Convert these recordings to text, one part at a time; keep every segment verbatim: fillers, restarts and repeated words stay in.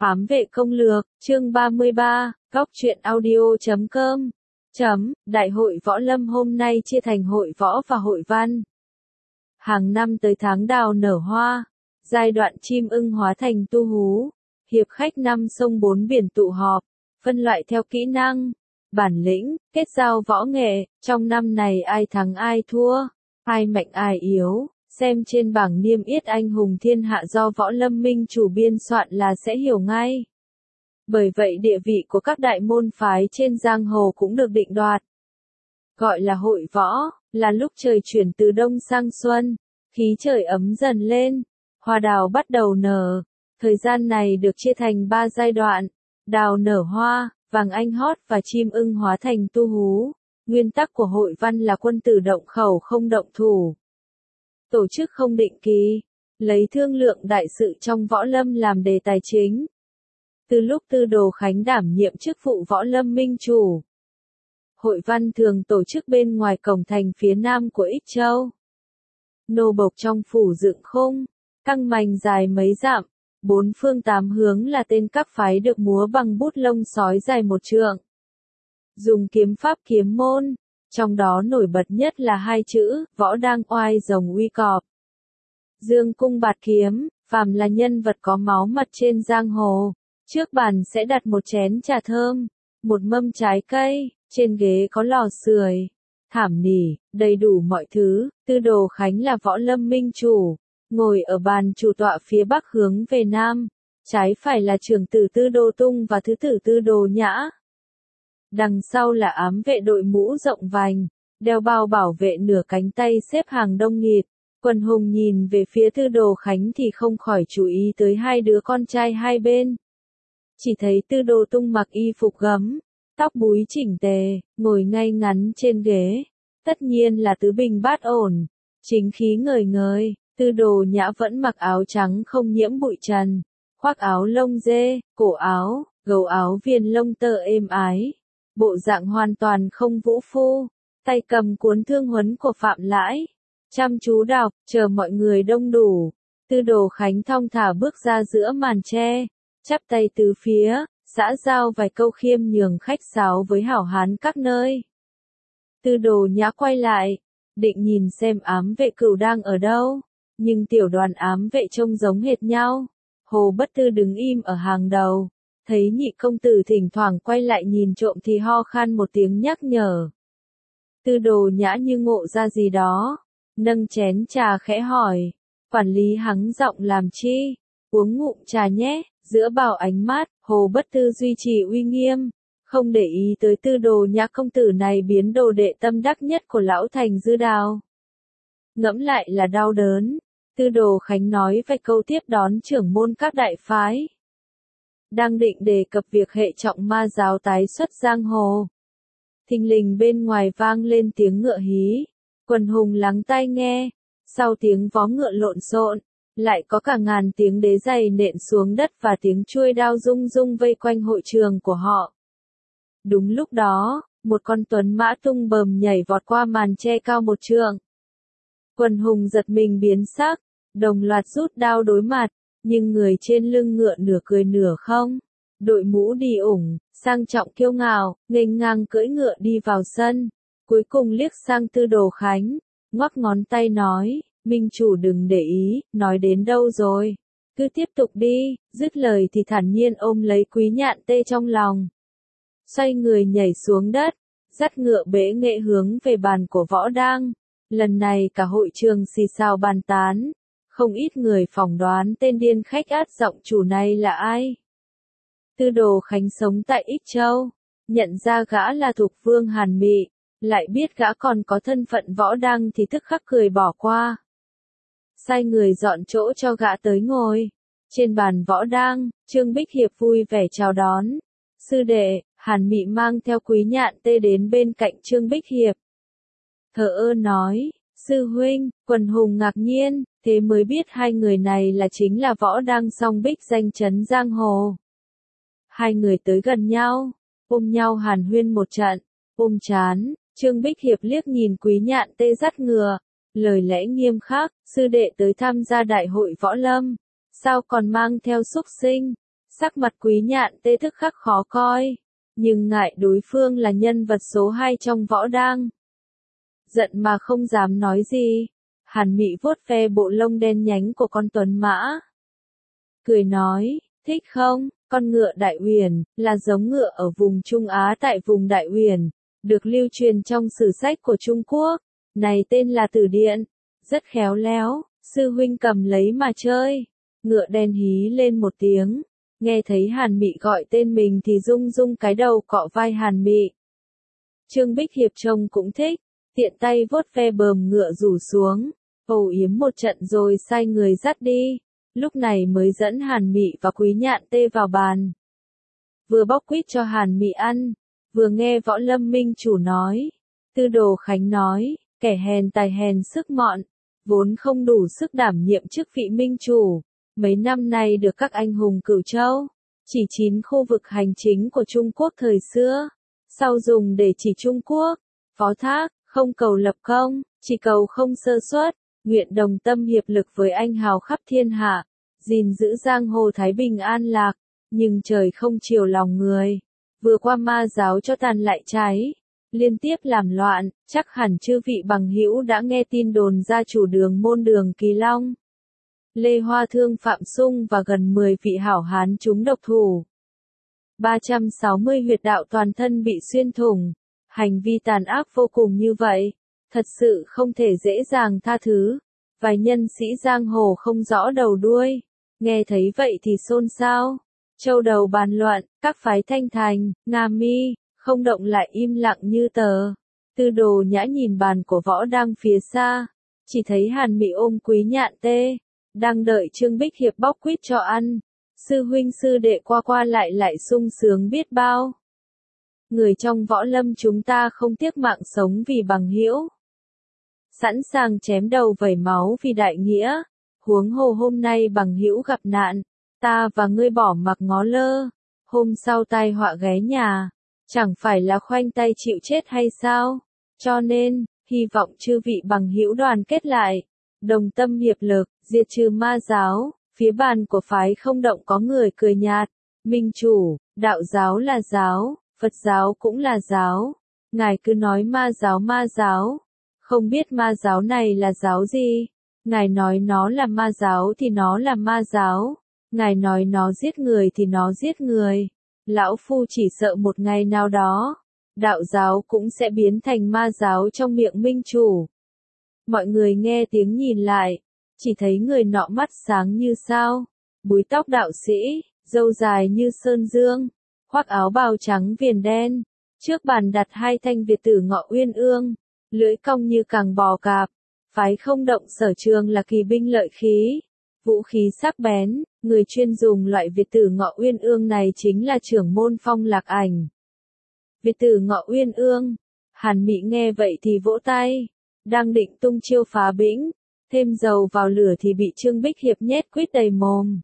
Ám vệ công lược, chương ba mươi ba, góc truyện audio chấm com. Chấm, Đại hội Võ Lâm hôm nay chia thành hội võ và hội văn. Hàng năm tới tháng đào nở hoa, giai đoạn chim ưng hóa thành tu hú, hiệp khách năm sông bốn biển tụ họp, phân loại theo kỹ năng, bản lĩnh, kết giao võ nghệ, trong năm này ai thắng ai thua, ai mạnh ai yếu. Xem trên bảng niêm yết anh hùng thiên hạ do Võ Lâm Minh chủ biên soạn là sẽ hiểu ngay. Bởi vậy địa vị của các đại môn phái trên giang hồ cũng được định đoạt. Gọi là hội võ, là lúc trời chuyển từ đông sang xuân, khí trời ấm dần lên, hoa đào bắt đầu nở. Thời gian này được chia thành ba giai đoạn, đào nở hoa, vàng anh hót và chim ưng hóa thành tu hú. Nguyên tắc của hội văn là quân tử động khẩu không động thủ. Tổ chức không định kỳ, lấy thương lượng đại sự trong võ lâm làm đề tài chính. Từ lúc Tư Đồ Khánh đảm nhiệm chức vụ Võ Lâm Minh chủ, hội văn thường tổ chức bên ngoài cổng thành phía nam của Ích Châu. Nô bộc trong phủ dựng khung, căng mành dài mấy dặm, bốn phương tám hướng là tên các phái được múa bằng bút lông sói dài một trượng. Dùng kiếm pháp kiếm môn. Trong đó nổi bật nhất là hai chữ, võ đang oai rồng uy cọp. Dương cung bạt kiếm, phàm là nhân vật có máu mặt trên giang hồ. Trước bàn sẽ đặt một chén trà thơm, một mâm trái cây, trên ghế có lò sưởi, thảm nỉ, đầy đủ mọi thứ. Tư Đồ Khánh là Võ Lâm Minh chủ, ngồi ở bàn chủ tọa phía bắc hướng về nam. Trái phải là trưởng tử Tư Đồ Tung và thứ tử Tư Đồ Nhã. Đằng sau là ám vệ đội mũ rộng vành, đeo bao bảo vệ nửa cánh tay xếp hàng đông nghịt. Quần hùng nhìn về phía Tư Đồ Khánh thì không khỏi chú ý tới hai đứa con trai hai bên. Chỉ thấy Tư Đồ Tung mặc y phục gấm, tóc búi chỉnh tề, ngồi ngay ngắn trên ghế. Tất nhiên là tứ bình bát ổn, chính khí ngời ngời. Tư Đồ Nhã vẫn mặc áo trắng không nhiễm bụi trần, khoác áo lông dê, cổ áo, gấu áo viền lông tơ êm ái. Bộ dạng hoàn toàn không vũ phu, tay cầm cuốn thương huấn của Phạm Lãi, chăm chú đọc, chờ mọi người đông đủ. Tư Đồ Khánh thong thả bước ra giữa màn tre, chắp tay tứ phía, xã giao vài câu khiêm nhường khách sáo với hảo hán các nơi. Tư Đồ Nhã quay lại, định nhìn xem ám vệ cửu đang ở đâu, nhưng tiểu đoàn ám vệ trông giống hệt nhau. Hồ Bất Tư đứng im ở hàng đầu. Thấy nhị công tử thỉnh thoảng quay lại nhìn trộm thì ho khan một tiếng nhắc nhở. Tư Đồ Nhã như ngộ ra gì đó, nâng chén trà khẽ hỏi, quản lý hắng giọng làm chi, uống ngụm trà nhé. Giữa bao ánh mắt, Hồ Bất Tư duy trì uy nghiêm, không để ý tới Tư Đồ Nhã công tử này biến đồ đệ tâm đắc nhất của lão thành Dư Đào. Ngẫm lại là đau đớn. Tư Đồ Khánh nói vài câu tiếp đón trưởng môn các đại phái. Đang định đề cập việc hệ trọng ma giáo tái xuất giang hồ. Thình lình bên ngoài vang lên tiếng ngựa hí. Quần hùng lắng tai nghe. Sau tiếng vó ngựa lộn xộn, lại có cả ngàn tiếng đế giày nện xuống đất và tiếng chuôi đao rung rung vây quanh hội trường của họ. Đúng lúc đó, một con tuấn mã tung bờm nhảy vọt qua màn che cao một trượng. Quần hùng giật mình biến sắc, đồng loạt rút đao đối mặt. Nhưng người trên lưng ngựa nửa cười nửa không, đội mũ đi ủng, sang trọng kiêu ngạo, nghênh ngang cưỡi ngựa đi vào sân, cuối cùng liếc sang Tư Đồ Khánh, ngoắc ngón tay nói, Minh chủ đừng để ý, nói đến đâu rồi, cứ tiếp tục đi. Dứt lời thì thản nhiên ôm lấy Quý Nhạn Tê trong lòng, xoay người nhảy xuống đất, dắt ngựa bế nghệ hướng về bàn của Võ Đang. Lần này cả hội trường xì xào bàn tán. Không ít người phỏng đoán tên điên khách át giọng chủ này là ai. Tư Đồ Khánh sống tại Ích Châu, nhận ra gã là Thục Vương Hàn Mị, lại biết gã còn có thân phận Võ Đăng thì tức khắc cười bỏ qua. Sai người dọn chỗ cho gã tới ngồi. Trên bàn Võ Đăng, Trương Bích Hiệp vui vẻ chào đón. Sư đệ, Hàn Mị mang theo Quý Nhạn Tê đến bên cạnh Trương Bích Hiệp. Thờ ơ nói, sư huynh, quần hùng ngạc nhiên. Thế mới biết hai người này là chính là Võ Đăng song bích danh chấn giang hồ. Hai người tới gần nhau, ôm nhau hàn huyên một trận, ôm chán. Trương Bích Hiệp liếc nhìn Quý Nhạn Tê dắt ngựa, lời lẽ nghiêm khắc, sư đệ tới tham gia đại hội võ lâm, sao còn mang theo xúc sinh, Sắc mặt Quý Nhạn Tê tức khắc khó coi, nhưng ngại đối phương là nhân vật số hai trong võ đang. Giận mà không dám nói gì, Hàn Mị vuốt ve bộ lông đen nhánh của con tuấn mã. Cười nói, thích không, con ngựa Đại Uyển, là giống ngựa ở vùng Trung Á tại vùng Đại Uyển, được lưu truyền trong sử sách của Trung Quốc, này tên là Tử Điện, rất khéo léo, sư huynh cầm lấy mà chơi. Ngựa đen hí lên một tiếng, nghe thấy Hàn Mị gọi tên mình thì rung rung cái đầu cọ vai Hàn Mị. Trương Bích Hiệp trông cũng thích, tiện tay vuốt ve bờm ngựa rủ xuống, âu yếm một trận rồi sai người dắt đi, lúc này mới dẫn Hàn Mị và Quý Nhạn Tê vào bàn. Vừa bóc quýt cho Hàn Mị ăn, vừa nghe Võ Lâm minh chủ nói, Tư Đồ Khánh nói, kẻ hèn tài hèn sức mọn, vốn không đủ sức đảm nhiệm chức vị minh chủ, mấy năm nay được các anh hùng Cửu Châu, chỉ chín khu vực hành chính của Trung Quốc thời xưa, sau dùng để chỉ Trung Quốc, phó thác, không cầu lập công, chỉ cầu không sơ suất, nguyện đồng tâm hiệp lực với anh hào khắp thiên hạ, gìn giữ giang hồ thái bình an lạc, nhưng trời không chiều lòng người, vừa qua ma giáo cho tàn lại cháy, liên tiếp làm loạn, chắc hẳn chư vị bằng hữu đã nghe tin đồn gia chủ đường môn Đường Kỳ Long, Lê Hoa Thương Phạm Sung và gần mười vị hảo hán chúng độc thủ. ba trăm sáu mươi huyệt đạo toàn thân bị xuyên thủng, hành vi tàn ác vô cùng như vậy, thật sự không thể dễ dàng tha thứ. Vài nhân sĩ giang hồ không rõ đầu đuôi, nghe thấy vậy thì xôn xao, châu đầu bàn loạn, các phái Thanh Thành, Nga Mi, không động lại im lặng như tờ. Tư Đồ Nhã nhìn bàn của võ đang phía xa, chỉ thấy Hàn Mị ôm Quý Nhạn Tê, đang đợi Trương Bích Hiệp bóc quýt cho ăn, sư huynh sư đệ qua qua lại lại sung sướng biết bao. Người trong võ lâm chúng ta không tiếc mạng sống vì bằng hữu, sẵn sàng chém đầu vẩy máu vì đại nghĩa, huống hồ hôm nay bằng hữu gặp nạn, ta và ngươi bỏ mặc ngó lơ, hôm sau tai họa ghé nhà, chẳng phải là khoanh tay chịu chết hay sao? Cho nên, hy vọng chư vị bằng hữu đoàn kết lại, đồng tâm hiệp lực, diệt trừ ma giáo. Phía bàn của phái Không Động có người cười nhạt, minh chủ, đạo giáo là giáo, Phật giáo cũng là giáo, ngài cứ nói ma giáo ma giáo, không biết ma giáo này là giáo gì, ngài nói nó là ma giáo thì nó là ma giáo, ngài nói nó giết người thì nó giết người, lão phu chỉ sợ một ngày nào đó, đạo giáo cũng sẽ biến thành ma giáo trong miệng minh chủ. Mọi người nghe tiếng nhìn lại, chỉ thấy người nọ mắt sáng như sao, búi tóc đạo sĩ, râu dài như sơn dương, khoác áo bào trắng viền đen, trước bàn đặt hai thanh Việt tử ngọ uyên ương, lưỡi cong như càng bò cạp, phái Không Động sở trường là kỳ binh lợi khí, vũ khí sắc bén, người chuyên dùng loại Việt tử ngọ uyên ương này chính là trưởng môn Phong Lạc Ảnh. Việt tử ngọ uyên ương, Hàn Mị nghe vậy thì vỗ tay, đang định tung chiêu phá bĩnh, thêm dầu vào lửa thì bị Trương Bích Hiệp nhét quýt đầy mồm.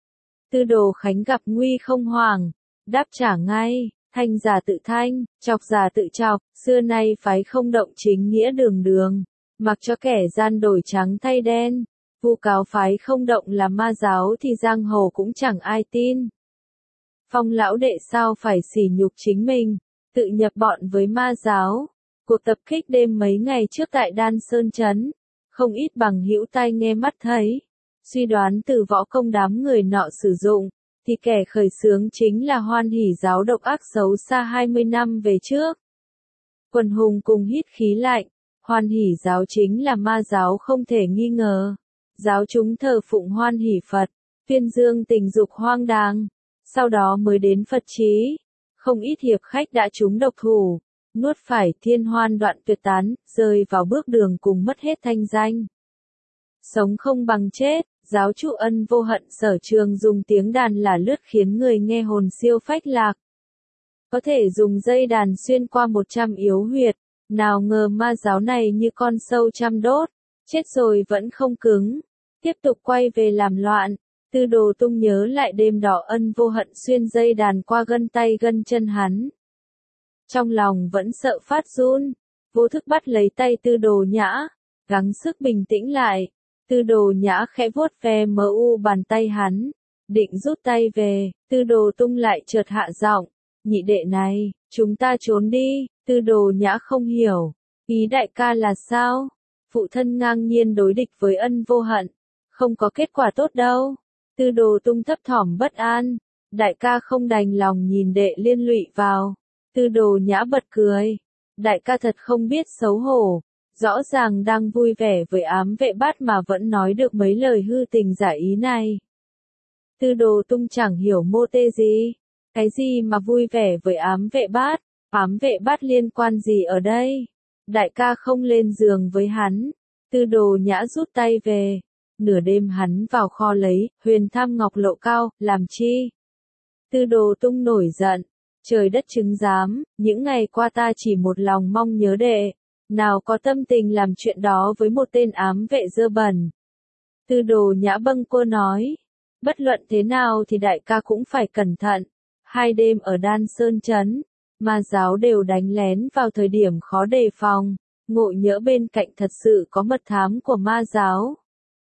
Tư Đồ Khánh gặp nguy không hoảng, đáp trả ngay, thanh giả tự thanh, chọc giả tự chọc, xưa nay phái Không Động chính nghĩa đường đường, mặc cho kẻ gian đổi trắng thay đen, vu cáo phái Không Động là ma giáo thì giang hồ cũng chẳng ai tin. Phong lão đệ sao phải sỉ nhục chính mình, tự nhập bọn với ma giáo. Cuộc tập kích đêm mấy ngày trước tại Đan Sơn Trấn, không ít bằng hữu tai nghe mắt thấy, suy đoán từ võ công đám người nọ sử dụng, thì kẻ khởi xướng chính là Hoan Hỷ giáo độc ác xấu xa hai mươi năm về trước. Quần hùng cùng hít khí lạnh, Hoan Hỷ giáo chính là ma giáo không thể nghi ngờ. Giáo chúng thờ phụng Hoan Hỷ Phật, tuyên dương tình dục hoang đàng, sau đó mới đến Phật trí. Không ít hiệp khách đã trúng độc thủ, nuốt phải thiên hoan đoạn tuyệt tán, rơi vào bước đường cùng mất hết thanh danh. Sống không bằng chết, giáo chủ Ân Vô Hận sở trường dùng tiếng đàn là lướt khiến người nghe hồn siêu phách lạc. Có thể dùng dây đàn xuyên qua một trăm yếu huyệt, nào ngờ ma giáo này như con sâu trăm đốt, chết rồi vẫn không cứng, tiếp tục quay về làm loạn. Tư Đồ Tung nhớ lại đêm đó Ân Vô Hận xuyên dây đàn qua gân tay gân chân hắn. Trong lòng vẫn sợ phát run, vô thức bắt lấy tay Tư Đồ Nhã, gắng sức bình tĩnh lại. Tư Đồ Nhã khẽ vuốt ve mờ u bàn tay hắn, định rút tay về, Tư Đồ Tung lại chợt hạ giọng, nhị đệ này, chúng ta trốn đi, Tư Đồ Nhã không hiểu, ý đại ca là sao? Phụ thân ngang nhiên đối địch với Ân Vô Hận, không có kết quả tốt đâu. Tư Đồ Tung thấp thỏm bất an, đại ca không đành lòng nhìn đệ liên lụy vào. Tư Đồ Nhã bật cười, đại ca thật không biết xấu hổ, rõ ràng đang vui vẻ với ám vệ bát mà vẫn nói được mấy lời hư tình giả ý này. Tư Đồ Tung chẳng hiểu mô tê gì, cái gì mà vui vẻ với ám vệ bát, ám vệ bát liên quan gì ở đây? Đại ca không lên giường với hắn. Tư Đồ Nhã rút tay về, nửa đêm hắn vào kho lấy huyền tham ngọc lộ cao, làm chi? Tư Đồ Tung nổi giận, trời đất chứng giám, những ngày qua ta chỉ một lòng mong nhớ đệ, nào có tâm tình làm chuyện đó với một tên ám vệ dơ bẩn. Tư Đồ Nhã bâng quơ nói, bất luận thế nào thì đại ca cũng phải cẩn thận, hai đêm ở Đan Sơn Trấn, ma giáo đều đánh lén vào thời điểm khó đề phòng, ngộ nhỡ bên cạnh thật sự có mật thám của ma giáo.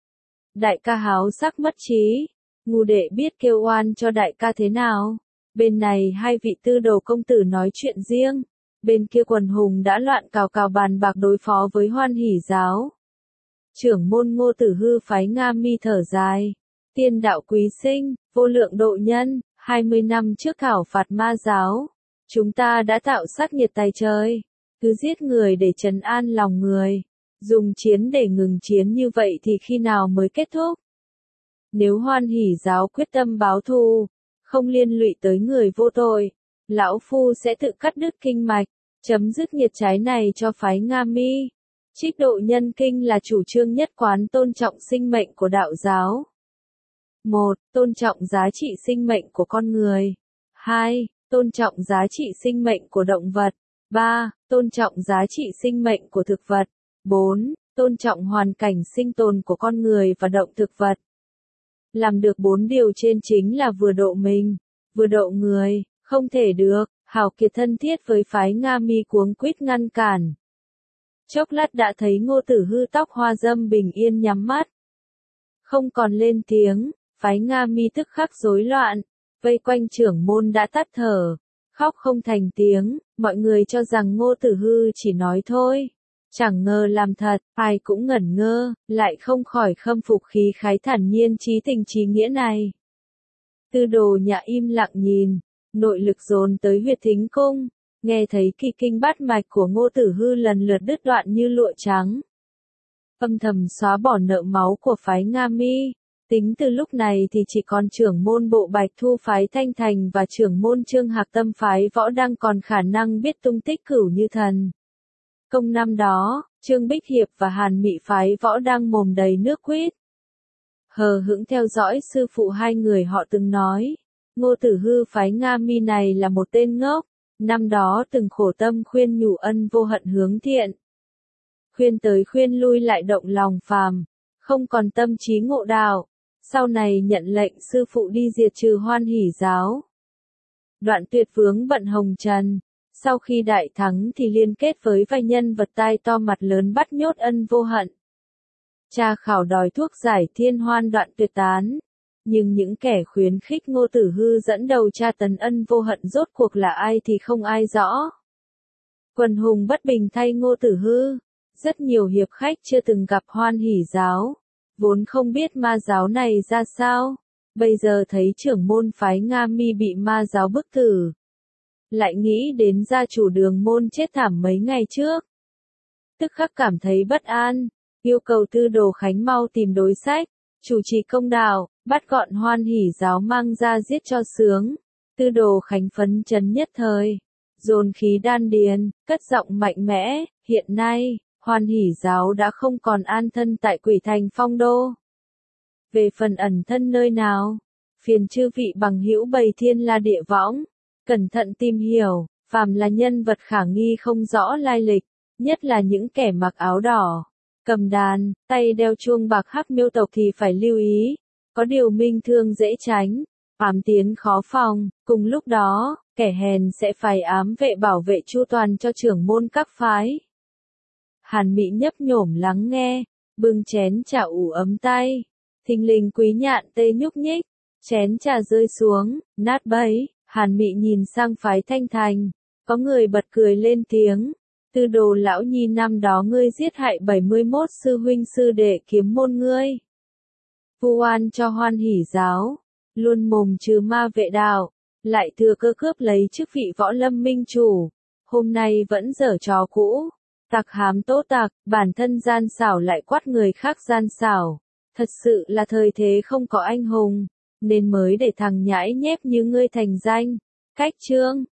Đại ca háo sắc mất trí, ngu đệ biết kêu oan cho đại ca thế nào. Bên này hai vị Tư Đồ công tử nói chuyện riêng, bên kia quần hùng đã loạn cào cào bàn bạc đối phó với Hoan Hỷ giáo. Trưởng môn Ngô Tử Hư phái Nga Mi thở dài, tiên đạo quý sinh, vô lượng độ nhân, hai mươi năm trước thảo phạt ma giáo, chúng ta đã tạo sát nhiệt tài trời, cứ giết người để trấn an lòng người, dùng chiến để ngừng chiến như vậy thì khi nào mới kết thúc? Nếu Hoan Hỷ giáo quyết tâm báo thù, không liên lụy tới người vô tội, lão phu sẽ tự cắt đứt kinh mạch, chấm dứt nghiệt trái này cho phái Nga Mi. Trích độ nhân kinh là chủ trương nhất quán tôn trọng sinh mệnh của đạo giáo. một. Tôn trọng giá trị sinh mệnh của con người. hai. Tôn trọng giá trị sinh mệnh của động vật. ba. Tôn trọng giá trị sinh mệnh của thực vật. bốn. Tôn trọng hoàn cảnh sinh tồn của con người và động thực vật. Làm được bốn điều trên chính là vừa độ mình, vừa độ người, không thể được. Hào Kiệt thân thiết với phái Nga Mi cuống quýt ngăn cản. Chốc lát đã thấy Ngô Tử Hư tóc hoa dâm bình yên nhắm mắt, không còn lên tiếng. Phái Nga Mi tức khắc rối loạn, vây quanh trưởng môn đã tắt thở, khóc không thành tiếng. Mọi người cho rằng Ngô Tử Hư chỉ nói thôi, chẳng ngờ làm thật. Ai cũng ngẩn ngơ, lại không khỏi khâm phục khí khái thản nhiên trí tình trí nghĩa này. Tư Đồ Nhã im lặng nhìn, nội lực dồn tới huyệt thính cung, nghe thấy kỳ kinh bát mạch của Ngô Tử Hư lần lượt đứt đoạn như lụa trắng. Âm thầm xóa bỏ nợ máu của phái Nga Mi. Tính từ lúc này thì chỉ còn trưởng môn Bộ Bạch Thu phái Thanh Thành và trưởng môn Trương Hạc Tâm phái Võ Đăng còn khả năng biết tung tích Cửu Như Thần. Công năm đó, Trương Bích Hiệp và Hàn Mị phái Võ Đăng mồm đầy nước quýt. Hờ hững theo dõi sư phụ hai người họ từng nói, Ngô Tử Hư phái Nga Mi này là một tên ngốc, năm đó từng khổ tâm khuyên nhủ Ân Vô Hận hướng thiện. Khuyên tới khuyên lui lại động lòng phàm, không còn tâm trí ngộ đạo. Sau này nhận lệnh sư phụ đi diệt trừ Hoan Hỷ giáo. Đoạn Tuyệt vướng bận hồng trần, sau khi đại thắng thì liên kết với vài nhân vật tai to mặt lớn bắt nhốt Ân Vô Hận. Tra khảo đòi thuốc giải Thiên Hoan Đoạn Tuyệt tán, nhưng những kẻ khuyến khích Ngô Tử Hư dẫn đầu tra tấn Ân Vô Hận rốt cuộc là ai thì không ai rõ. Quần hùng bất bình thay Ngô Tử Hư, rất nhiều hiệp khách chưa từng gặp Hoan Hỷ giáo, vốn không biết ma giáo này ra sao, bây giờ thấy trưởng môn phái Nga Mi bị ma giáo bức tử, lại nghĩ đến gia chủ Đường Môn chết thảm mấy ngày trước, tức khắc cảm thấy bất an, yêu cầu Tư Đồ Khánh mau tìm đối sách, chủ trì công đạo, bắt gọn Hoan Hỷ giáo mang ra giết cho sướng. Tư Đồ Khánh phấn chấn nhất thời, dồn khí đan điền, cất giọng mạnh mẽ, hiện nay Hoan Hỷ giáo đã không còn an thân tại Quỷ Thành Phong Đô. Về phần ẩn thân nơi nào, phiền chư vị bằng hữu bày Thiên La Địa Võng, cẩn thận tìm hiểu, phàm là nhân vật khả nghi không rõ lai lịch, nhất là những kẻ mặc áo đỏ, cầm đàn, tay đeo chuông bạc hắc miêu tộc thì phải lưu ý, có điều minh thương dễ tránh, ám tiến khó phòng, cùng lúc đó, kẻ hèn sẽ phải ám vệ bảo vệ chu toàn cho trưởng môn các phái. Hàn Mị nhấp nhổm lắng nghe, bưng chén trà ủ ấm tay, thình lình Quý Nhạn tê nhúc nhích, Chén trà rơi xuống, nát bấy, Hàn Mị nhìn sang phái Thanh Thành. Có người bật cười lên tiếng. Tư Đồ lão nhi năm đó ngươi giết hại bảy mươi mốt sư huynh sư đệ kiếm môn ngươi. Vu oan cho Hoan Hỷ giáo. Luôn mồm trừ ma vệ đạo. Lại thừa cơ cướp lấy chức vị võ lâm minh chủ. Hôm nay vẫn giở trò cũ. Tặc hám tố tặc, bản thân gian xảo lại quát người khác gian xảo. Thật sự là thời thế không có anh hùng. Nên mới để thằng nhãi nhép như ngươi thành danh. Cách chương.